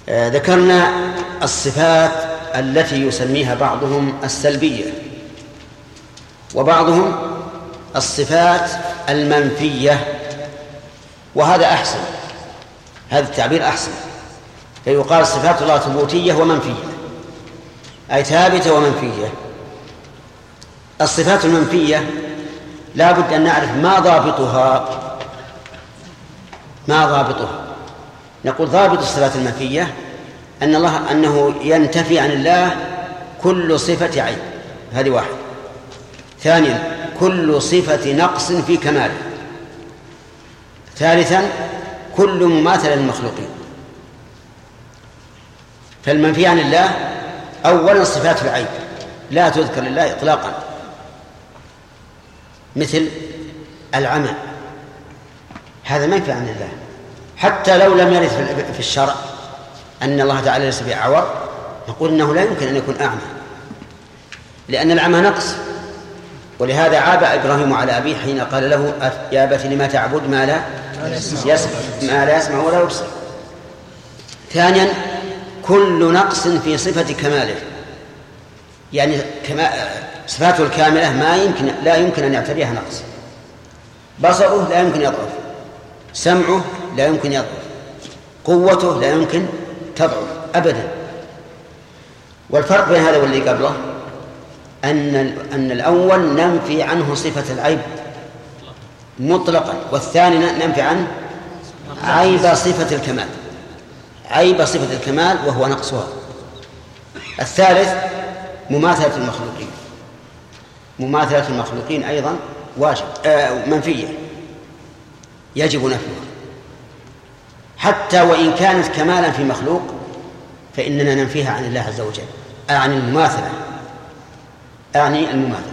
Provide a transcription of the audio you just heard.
ذكرنا الصفات التي يسميها بعضهم السلبية، وبعضهم الصفات المنفية، وهذا أحسن، هذا التعبير أحسن. فيقال صفات الله ثبوتية ومنفية، أي ثابتة ومنفية. الصفات المنفية لا بد أن نعرف ما ضابطها. نقول ضابط الصفات المنفية أنه ينتفي عن الله كل صفة عيب، هذه واحد. ثانيا كل صفة نقص في كماله. ثالثا كل مماثلة للمخلوقين. فالمنفي عن الله أولا صفات العيب لا تذكر لله إطلاقا، مثل العمى، هذا منفي عن الله، حتى لو لم يرد في الشرع أن الله تعالى ليس بأعور، نقول إنه لا يمكن أن يكون أعمى، لأن العمى نقص. ولهذا عاب إبراهيم على أبيه حين قال له يا أبت لما تعبد ما لا يسمع ولا يبصر. ثانيا كل نقص في صفة كماله، يعني صفاته الكاملة لا يمكن أن يعتريها نقص. بصره لا يمكن يضعف، سمعه لا يمكن يضعف، قوته لا يمكن تضعف أبدا. والفرق بين هذا والذي قبله أن الأول ننفي عنه صفة العيب مطلقا، والثاني ننفي عنه عيب صفة الكمال، عيب صفة الكمال وهو نقصها. الثالث مماثلة المخلوقين أيضا واجب منفية يجب نفيها، حتى وإن كانت كمالا في مخلوق فإننا ننفيها عن الله عز وجل. أعني المماثلة